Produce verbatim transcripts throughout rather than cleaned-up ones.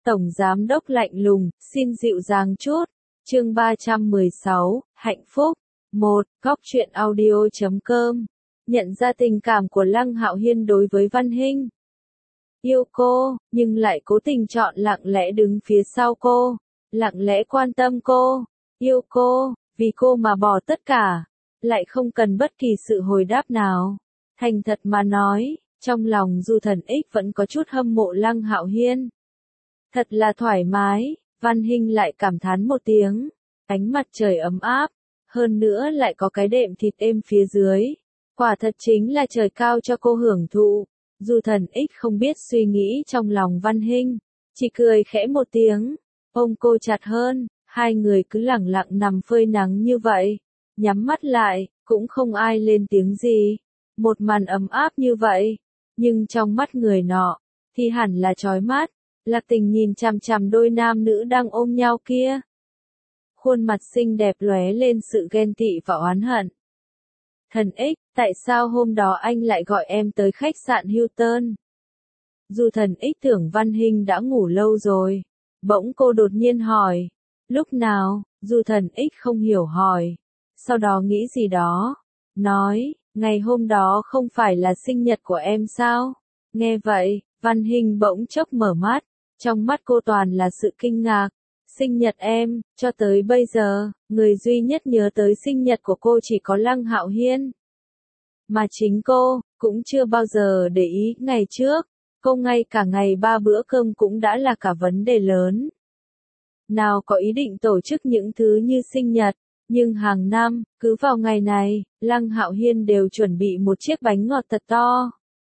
Tổng giám đốc lạnh lùng, xin dịu dàng chút. Chương ba trăm mười sáu, hạnh phúc. một. Góc truyện audio chấm com. Nhận ra tình cảm của Lăng Hạo Hiên đối với Văn Hinh. Yêu cô, nhưng lại cố tình chọn lặng lẽ đứng phía sau cô, lặng lẽ quan tâm cô, yêu cô, vì cô mà bỏ tất cả, lại không cần bất kỳ sự hồi đáp nào. Thành thật mà nói, trong lòng Du Thần Ích vẫn có chút hâm mộ Lăng Hạo Hiên. Thật là thoải mái, Văn Hinh lại cảm thán một tiếng, ánh mặt trời ấm áp, hơn nữa lại có cái đệm thịt êm phía dưới. Quả thật chính là trời cao cho cô hưởng thụ. Du Thần Ích không biết suy nghĩ trong lòng Văn Hinh, chỉ cười khẽ một tiếng, ôm cô chặt hơn, hai người cứ lẳng lặng nằm phơi nắng như vậy, nhắm mắt lại, cũng không ai lên tiếng gì. Một màn ấm áp như vậy, nhưng trong mắt người nọ, thì hẳn là chói mắt. Lạc Tình nhìn chằm chằm đôi nam nữ đang ôm nhau kia. Khuôn mặt xinh đẹp lóe lên sự ghen tị và oán hận. Thần Ích, tại sao hôm đó anh lại gọi em tới khách sạn Hilton? Du Thần Ích tưởng Văn Hinh đã ngủ lâu rồi. Bỗng cô đột nhiên hỏi. Lúc nào? Du Thần Ích không hiểu hỏi. Sau đó nghĩ gì đó. Nói, ngày hôm đó không phải là sinh nhật của em sao? Nghe vậy, Văn Hinh bỗng chốc mở mắt. Trong mắt cô toàn là sự kinh ngạc. Sinh nhật em, cho tới bây giờ, người duy nhất nhớ tới sinh nhật của cô chỉ có Lăng Hạo Hiên. Mà chính cô, cũng chưa bao giờ để ý. Ngày trước, cô ngay cả ngày ba bữa cơm cũng đã là cả vấn đề lớn. Nào có ý định tổ chức những thứ như sinh nhật, nhưng hàng năm, cứ vào ngày này, Lăng Hạo Hiên đều chuẩn bị một chiếc bánh ngọt thật to.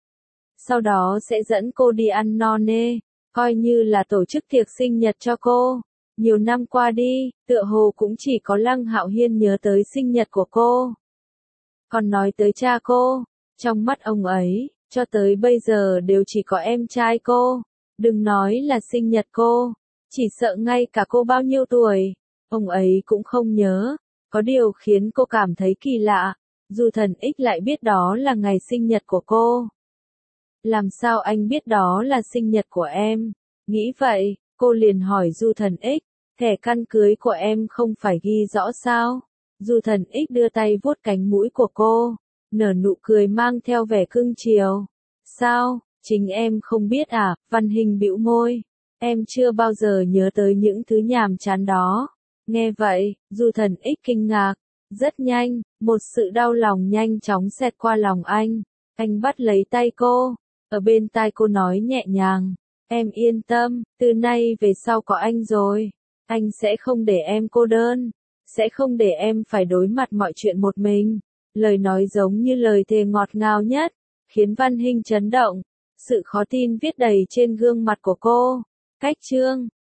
Sau đó sẽ dẫn cô đi ăn no nê, coi như là tổ chức tiệc sinh nhật cho cô. Nhiều năm qua đi, tựa hồ cũng chỉ có Lăng Hạo Hiên nhớ tới sinh nhật của cô. Còn nói tới cha cô, trong mắt ông ấy, cho tới bây giờ đều chỉ có em trai cô. Đừng nói là sinh nhật cô, chỉ sợ ngay cả cô bao nhiêu tuổi, ông ấy cũng không nhớ. Có điều khiến cô cảm thấy kỳ lạ, Du Thần Ích lại biết đó là ngày sinh nhật của cô. Làm sao anh biết đó là sinh nhật của em? Nghĩ vậy, cô liền hỏi Du Thần Ích, thẻ căn cưới của em không phải ghi rõ sao? Du Thần Ích đưa tay vuốt cánh mũi của cô, nở nụ cười mang theo vẻ cưng chiều. Sao, chính em không biết à? Văn Hinh bĩu môi, em chưa bao giờ nhớ tới những thứ nhàm chán đó. Nghe vậy, Du Thần Ích kinh ngạc, rất nhanh, một sự đau lòng nhanh chóng xẹt qua lòng anh. Anh bắt lấy tay cô, ở bên tai cô nói nhẹ nhàng, em yên tâm, từ nay về sau có anh rồi, anh sẽ không để em cô đơn, sẽ không để em phải đối mặt mọi chuyện một mình. Lời nói giống như lời thề ngọt ngào nhất, khiến Văn Hinh chấn động, sự khó tin viết đầy trên gương mặt của cô. Cách chương